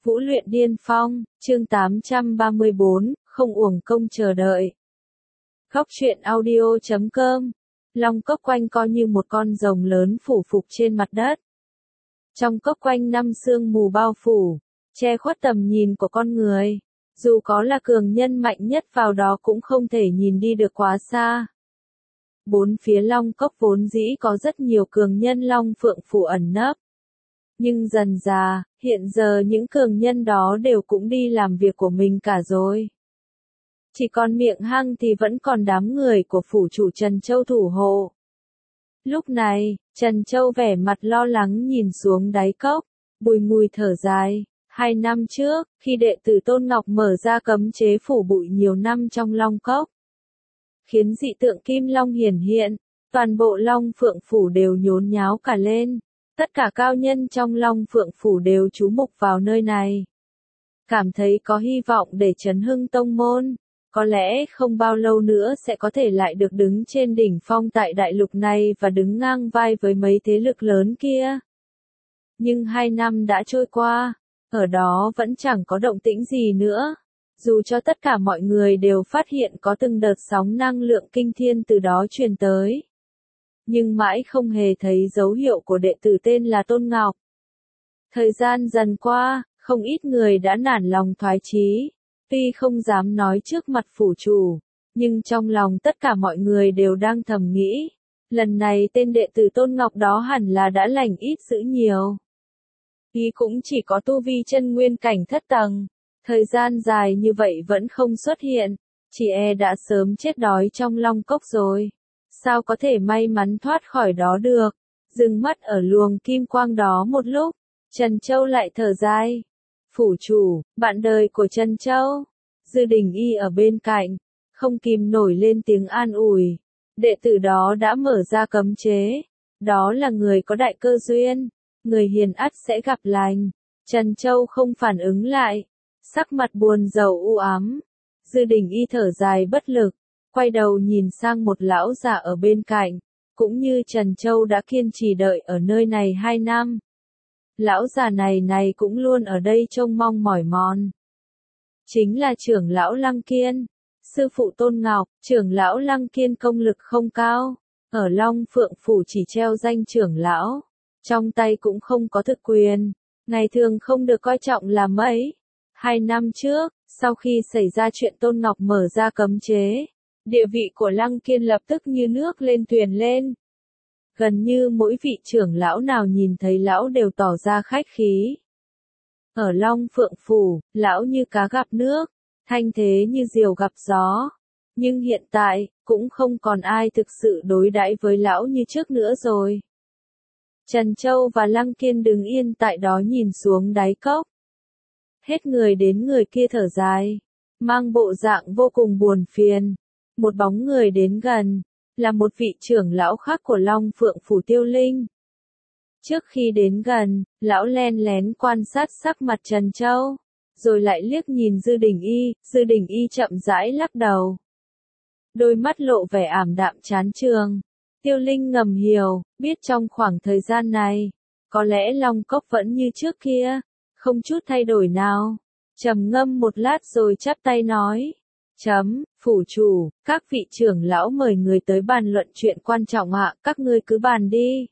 Vũ luyện điên phong, chương 834, không uổng công chờ đợi. Góc truyện audio.com. Long cốc quanh co như một con rồng lớn phủ phục trên mặt đất. Trong cốc quanh năm sương mù bao phủ, che khuất tầm nhìn của con người. Dù có là cường nhân mạnh nhất vào đó cũng không thể nhìn đi được quá xa. Bốn phía long cốc vốn dĩ có rất nhiều cường nhân long phượng phủ ẩn nấp. Nhưng dần dà, hiện giờ những cường nhân đó đều cũng đi làm việc của mình cả rồi. Chỉ còn miệng hang thì vẫn còn đám người của phủ chủ Trần Châu thủ hộ. Lúc này, Trần Châu vẻ mặt lo lắng nhìn xuống đáy cốc, bùi ngùi thở dài. 2 năm trước, khi đệ tử Tôn Ngọc mở ra cấm chế phủ bụi nhiều năm trong long cốc, khiến dị tượng kim long hiển hiện, toàn bộ long phượng phủ đều nhốn nháo cả lên. Tất cả cao nhân trong Long Phượng Phủ đều chú mục vào nơi này. Cảm thấy có hy vọng để chấn hưng tông môn, có lẽ không bao lâu nữa sẽ có thể lại được đứng trên đỉnh phong tại đại lục này và đứng ngang vai với mấy thế lực lớn kia. Nhưng 2 năm đã trôi qua, ở đó vẫn chẳng có động tĩnh gì nữa. Dù cho tất cả mọi người đều phát hiện có từng đợt sóng năng lượng kinh thiên từ đó truyền tới. Nhưng mãi không hề thấy dấu hiệu của đệ tử tên là Tôn Ngọc. Thời gian dần qua, không ít người đã nản lòng thoái chí, tuy không dám nói trước mặt phủ chủ, nhưng trong lòng tất cả mọi người đều đang thầm nghĩ, lần này tên đệ tử Tôn Ngọc đó hẳn là đã lành ít dữ nhiều. Ý cũng chỉ có tu vi chân nguyên cảnh thất tầng, thời gian dài như vậy vẫn không xuất hiện, chỉ e đã sớm chết đói trong long cốc rồi. Sao có thể may mắn thoát khỏi đó được? Dừng mắt ở luồng kim quang đó một lúc, Trần Châu lại thở dài. Phủ chủ, bạn đời của Trần Châu. Dư Đình Y ở bên cạnh, không kìm nổi lên tiếng an ủi. Đệ tử đó đã mở ra cấm chế. Đó là người có đại cơ duyên. Người hiền ắt sẽ gặp lành. Trần Châu không phản ứng lại. Sắc mặt buồn rầu u ám. Dư Đình Y thở dài bất lực. Quay đầu nhìn sang một lão già ở bên cạnh, cũng như Trần Châu đã kiên trì đợi ở nơi này 2 năm. Lão già này cũng luôn ở đây trông mong mỏi mòn. Chính là trưởng lão Lăng Kiên, sư phụ Tôn Ngọc. Trưởng lão Lăng Kiên công lực không cao, ở Long Phượng Phủ chỉ treo danh trưởng lão, trong tay cũng không có thực quyền, ngày thường không được coi trọng là mấy. 2 năm trước, sau khi xảy ra chuyện Tôn Ngọc mở ra cấm chế, địa vị của Lăng Kiên lập tức như nước lên thuyền lên. Gần như mỗi vị trưởng lão nào nhìn thấy lão đều tỏ ra khách khí. Ở Long Phượng Phủ, lão như cá gặp nước, thanh thế như diều gặp gió. Nhưng hiện tại, cũng không còn ai thực sự đối đãi với lão như trước nữa rồi. Trần Châu và Lăng Kiên đứng yên tại đó nhìn xuống đáy cốc. Hết người đến người kia thở dài, mang bộ dạng vô cùng buồn phiền. Một bóng người đến gần, là một vị trưởng lão khác của Long Phượng Phủ Tiêu Linh. Trước khi đến gần, lão len lén quan sát sắc mặt Trần Châu, rồi lại liếc nhìn Dư Đình Y chậm rãi lắc đầu. Đôi mắt lộ vẻ ảm đạm chán chường. Tiêu Linh ngầm hiểu, biết trong khoảng thời gian này, có lẽ Long Cốc vẫn như trước kia, không chút thay đổi nào. Trầm ngâm một lát rồi chắp tay nói. Phủ chủ, các vị trưởng lão mời người tới bàn luận chuyện quan trọng ạ, các ngươi cứ bàn đi.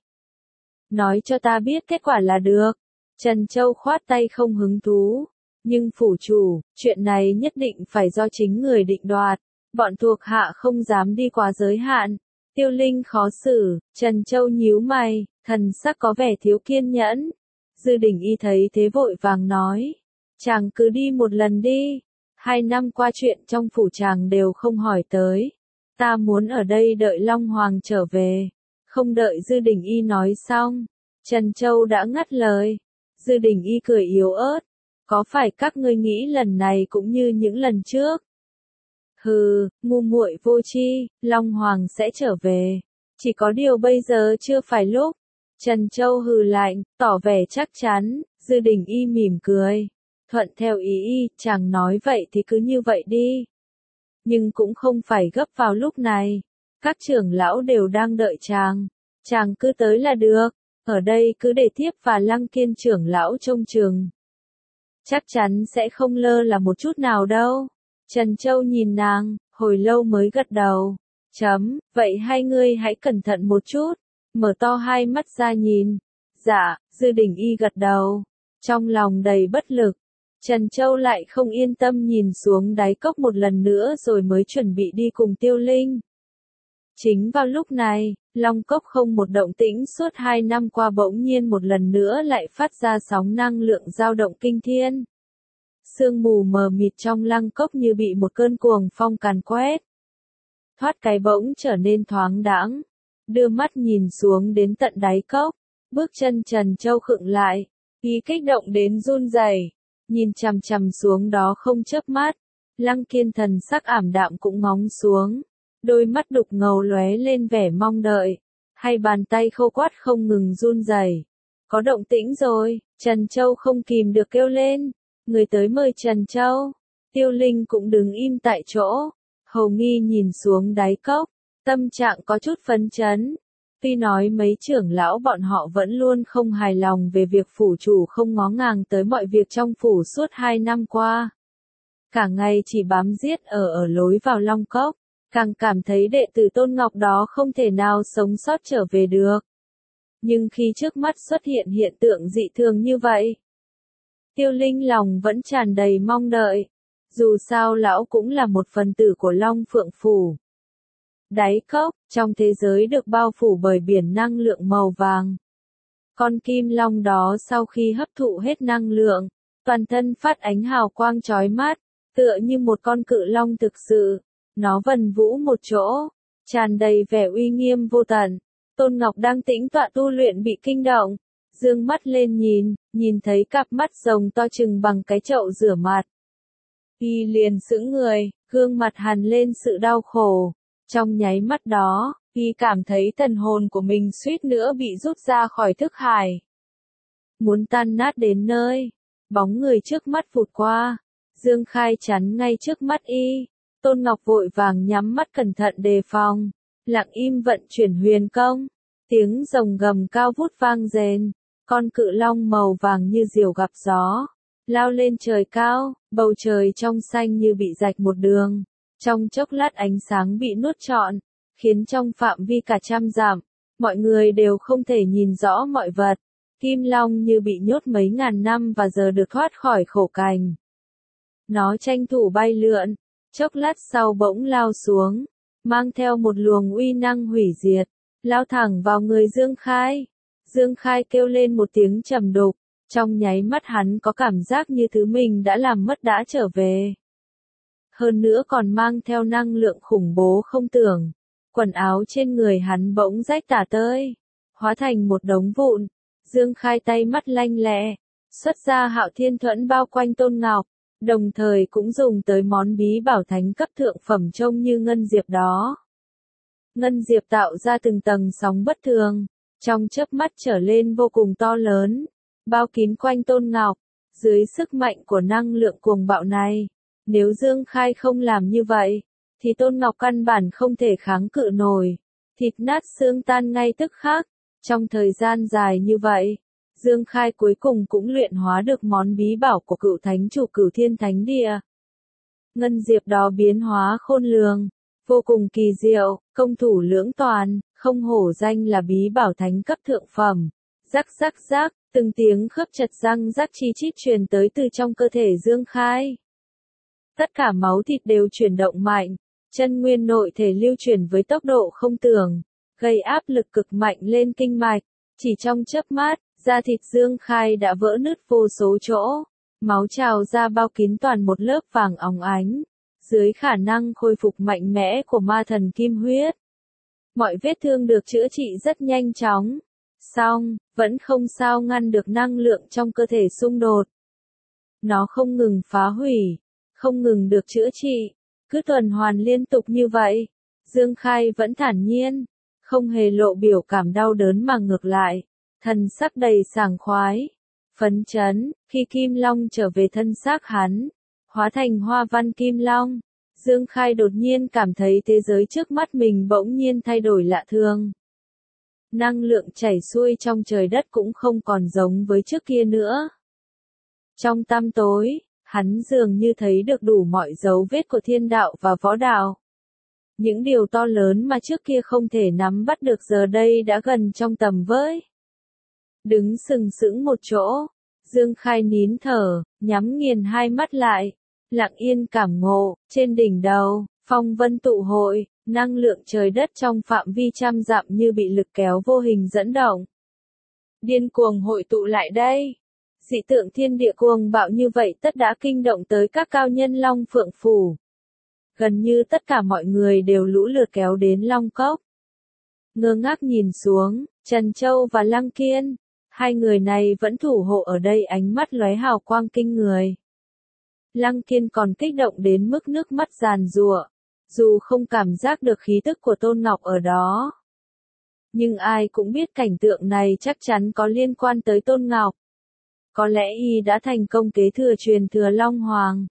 Nói cho ta biết kết quả là được. Trần Châu khoát tay không hứng thú. Nhưng phủ chủ, chuyện này nhất định phải do chính người định đoạt. Bọn thuộc hạ không dám đi quá giới hạn. Tiêu Linh khó xử, Trần Châu nhíu mày, thần sắc có vẻ thiếu kiên nhẫn. Dư Đình Y thấy thế vội vàng nói. Chàng cứ đi một lần đi. 2 năm qua chuyện trong phủ chàng đều không hỏi tới. Ta muốn ở đây đợi Long Hoàng trở về. Không đợi Dư Đình Y nói xong, Trần Châu đã ngắt lời. Dư Đình Y cười yếu ớt. Có phải các ngươi nghĩ lần này cũng như những lần trước? Hừ, ngu muội vô tri, Long Hoàng sẽ trở về. Chỉ có điều bây giờ chưa phải lúc. Trần Châu hừ lạnh, tỏ vẻ chắc chắn. Dư Đình Y mỉm cười. Thuận theo ý y, chàng nói vậy thì cứ như vậy đi. Nhưng cũng không phải gấp vào lúc này. Các trưởng lão đều đang đợi chàng cứ tới là được. Ở đây cứ để Thiếp và Lăng Kiên trưởng lão trông chừng. Chắc chắn sẽ không lơ là một chút nào đâu. Trần Châu nhìn nàng, hồi lâu mới gật đầu. Vậy hai ngươi hãy cẩn thận một chút. Mở to hai mắt ra nhìn. Dạ, Dư Đình Y gật đầu. Trong lòng đầy bất lực. Trần Châu lại không yên tâm nhìn xuống đáy cốc một lần nữa rồi mới chuẩn bị đi cùng Tiêu Linh. Chính vào lúc này, Long Cốc không một động tĩnh suốt 2 năm qua bỗng nhiên một lần nữa lại phát ra sóng năng lượng dao động kinh thiên. Sương mù mờ mịt trong lăng cốc như bị một cơn cuồng phong càn quét. Thoát cái bỗng trở nên thoáng đãng. Đưa mắt nhìn xuống đến tận đáy cốc, bước chân Trần Châu khựng lại, ý kích động đến run rẩy, nhìn chằm chằm xuống đó không chớp mắt. Lăng Kiên thần sắc ảm đạm cũng ngóng xuống, đôi mắt đục ngầu lóe lên vẻ mong đợi, hai bàn tay khô quắt không ngừng run rẩy. Có động tĩnh rồi, Trần Châu không kìm được kêu lên, người tới mời Trần Châu. Tiêu Linh cũng đứng im tại chỗ, hầu nghi nhìn xuống đáy cốc, tâm trạng có chút phấn chấn. Tuy nói mấy trưởng lão bọn họ vẫn luôn không hài lòng về việc phủ chủ không ngó ngàng tới mọi việc trong phủ suốt 2 năm qua. Cả ngày chỉ bám giết ở lối vào Long Cốc, càng cảm thấy đệ tử Tôn Ngọc đó không thể nào sống sót trở về được. Nhưng khi trước mắt xuất hiện hiện tượng dị thường như vậy, Tiêu Linh lòng vẫn tràn đầy mong đợi. Dù sao lão cũng là một phần tử của Long Phượng Phủ. Đáy cốc, trong thế giới được bao phủ bởi biển năng lượng màu vàng. Con kim long đó sau khi hấp thụ hết năng lượng, toàn thân phát ánh hào quang chói mắt, tựa như một con cự long thực sự. Nó vần vũ một chỗ, tràn đầy vẻ uy nghiêm vô tận. Tôn Ngọc đang tĩnh tọa tu luyện bị kinh động, dương mắt lên nhìn thấy cặp mắt rồng to chừng bằng cái chậu rửa mặt. Y liền sững người, gương mặt hằn lên sự đau khổ. Trong nháy mắt đó, Y cảm thấy thần hồn của mình suýt nữa bị rút ra khỏi thức hải. Muốn tan nát đến nơi, bóng người trước mắt vụt qua, Dương Khai chắn ngay trước mắt Y. Tôn Ngọc vội vàng nhắm mắt cẩn thận đề phòng, lặng im vận chuyển huyền công. Tiếng rồng gầm cao vút vang rền, con cự long màu vàng như diều gặp gió, lao lên trời cao, bầu trời trong xanh như bị rạch một đường. Trong chốc lát ánh sáng bị nuốt trọn, khiến trong phạm vi cả 100 dặm, mọi người đều không thể nhìn rõ mọi vật. Kim long như bị nhốt mấy ngàn năm và giờ được thoát khỏi khổ cảnh. Nó tranh thủ bay lượn, chốc lát sau bỗng lao xuống, mang theo một luồng uy năng hủy diệt, lao thẳng vào người Dương Khai. Dương Khai kêu lên một tiếng trầm đục, trong nháy mắt hắn có cảm giác như thứ mình đã làm mất đã trở về. Hơn nữa còn mang theo năng lượng khủng bố không tưởng. Quần áo trên người hắn bỗng rách tả tơi, hóa thành một đống vụn. Dương Khai tay mắt lanh lẹ, xuất ra Hạo Thiên Thuẫn bao quanh Tôn Ngọc, đồng thời cũng dùng tới món bí bảo thánh cấp thượng phẩm trông như ngân diệp đó. Ngân diệp tạo ra từng tầng sóng bất thường, trong chớp mắt trở lên vô cùng to lớn, bao kín quanh Tôn Ngọc. Dưới sức mạnh của năng lượng cuồng bạo này, nếu Dương Khai không làm như vậy, thì Tôn Ngọc căn bản không thể kháng cự nổi, thịt nát xương tan ngay tức khắc. Trong thời gian dài như vậy, Dương Khai cuối cùng cũng luyện hóa được món bí bảo của cựu thánh chủ Cửu Thiên Thánh Địa. Ngân diệp đó biến hóa khôn lường, vô cùng kỳ diệu, công thủ lưỡng toàn, không hổ danh là bí bảo thánh cấp thượng phẩm. Rắc rắc rắc, từng tiếng khớp chật răng rắc chi chít truyền tới từ trong cơ thể Dương Khai. Tất cả máu thịt đều chuyển động mạnh, chân nguyên nội thể lưu chuyển với tốc độ không tưởng, gây áp lực cực mạnh lên kinh mạch. Chỉ trong chớp mắt, da thịt Dương Khai đã vỡ nứt vô số chỗ, máu trào ra bao kín toàn một lớp vàng óng ánh. Dưới khả năng khôi phục mạnh mẽ của ma thần kim huyết, mọi vết thương được chữa trị rất nhanh chóng. Song, vẫn không sao ngăn được năng lượng trong cơ thể xung đột. Nó không ngừng phá hủy, không ngừng được chữa trị, cứ tuần hoàn liên tục như vậy. Dương Khai vẫn thản nhiên, không hề lộ biểu cảm đau đớn mà ngược lại, thần sắc đầy sảng khoái, phấn chấn. Khi Kim Long trở về thân xác hắn, hóa thành hoa văn Kim Long, Dương Khai đột nhiên cảm thấy thế giới trước mắt mình bỗng nhiên thay đổi lạ thường. Năng lượng chảy xuôi trong trời đất cũng không còn giống với trước kia nữa. Trong tăm tối, hắn dường như thấy được đủ mọi dấu vết của thiên đạo và võ đạo. Những điều to lớn mà trước kia không thể nắm bắt được giờ đây đã gần trong tầm với. Đứng sừng sững một chỗ, Dương Khai nín thở, nhắm nghiền hai mắt lại, lặng yên cảm ngộ, trên đỉnh đầu, phong vân tụ hội, năng lượng trời đất trong phạm vi trăm dặm như bị lực kéo vô hình dẫn động. Điên cuồng hội tụ lại đây. Dị tượng thiên địa cuồng bạo như vậy tất đã kinh động tới các cao nhân Long Phượng Phủ. Gần như tất cả mọi người đều lũ lượt kéo đến Long Cốc. Ngơ ngác nhìn xuống, Trần Châu và Lăng Kiên, hai người này vẫn thủ hộ ở đây, ánh mắt lóe hào quang kinh người. Lăng Kiên còn kích động đến mức nước mắt giàn giụa, dù không cảm giác được khí tức của Tôn Ngọc ở đó. Nhưng ai cũng biết cảnh tượng này chắc chắn có liên quan tới Tôn Ngọc. Có lẽ y đã thành công kế thừa truyền thừa Long Hoàng.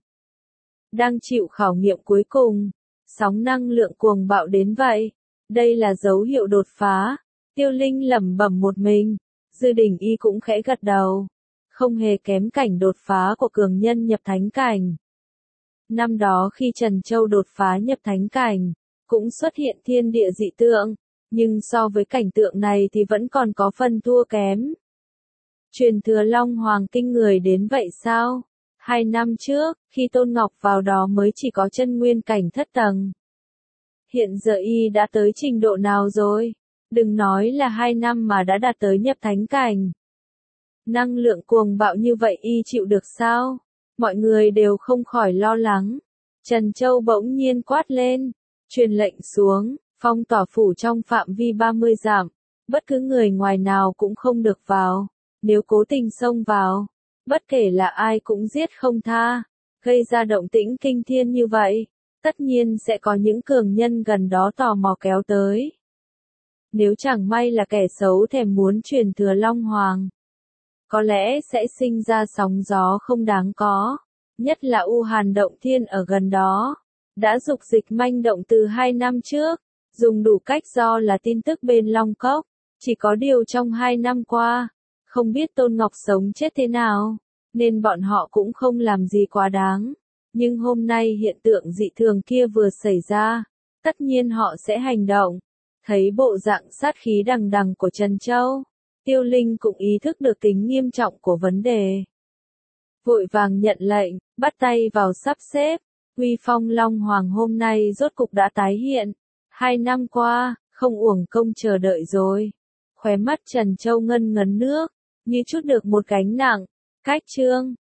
Đang chịu khảo nghiệm cuối cùng, sóng năng lượng cuồng bạo đến vậy. Đây là dấu hiệu đột phá. Tiêu Linh lẩm bẩm một mình, Dư Đình Y cũng khẽ gật đầu. Không hề kém cảnh đột phá của cường nhân nhập thánh cảnh. Năm đó khi Trần Châu đột phá nhập thánh cảnh, cũng xuất hiện thiên địa dị tượng, nhưng so với cảnh tượng này thì vẫn còn có phần thua kém. Truyền thừa Long Hoàng kinh người đến vậy sao? 2 năm trước, khi Tôn Ngọc vào đó mới chỉ có chân nguyên cảnh thất tầng. Hiện giờ y đã tới trình độ nào rồi? Đừng nói là 2 năm mà đã đạt tới nhập thánh cảnh. Năng lượng cuồng bạo như vậy y chịu được sao? Mọi người đều không khỏi lo lắng. Trần Châu bỗng nhiên quát lên, truyền lệnh xuống, phong tỏa phủ trong phạm vi 30 dặm, bất cứ người ngoài nào cũng không được vào, nếu cố tình xông vào, bất kể là ai cũng giết không tha, gây ra động tĩnh kinh thiên như vậy, tất nhiên sẽ có những cường nhân gần đó tò mò kéo tới. Nếu chẳng may là kẻ xấu thèm muốn truyền thừa Long Hoàng, có lẽ sẽ sinh ra sóng gió không đáng có, nhất là U Hàn Động Thiên ở gần đó, đã dục dịch manh động từ 2 năm trước, dùng đủ cách do là tin tức bên Long Cốc, chỉ có điều trong 2 năm qua, không biết Tôn Ngọc sống chết thế nào, nên bọn họ cũng không làm gì quá đáng, nhưng hôm nay hiện tượng dị thường kia vừa xảy ra, tất nhiên họ sẽ hành động. Thấy bộ dạng sát khí đằng đằng của Trần Châu, Tiêu Linh cũng ý thức được tính nghiêm trọng của vấn đề. Vội vàng nhận lệnh, bắt tay vào sắp xếp, uy phong Long Hoàng hôm nay rốt cục đã tái hiện. 2 năm qua, không uổng công chờ đợi rồi. Khóe mắt Trần Châu ngân ngấn nước, như chút được một gánh nặng. Cách chương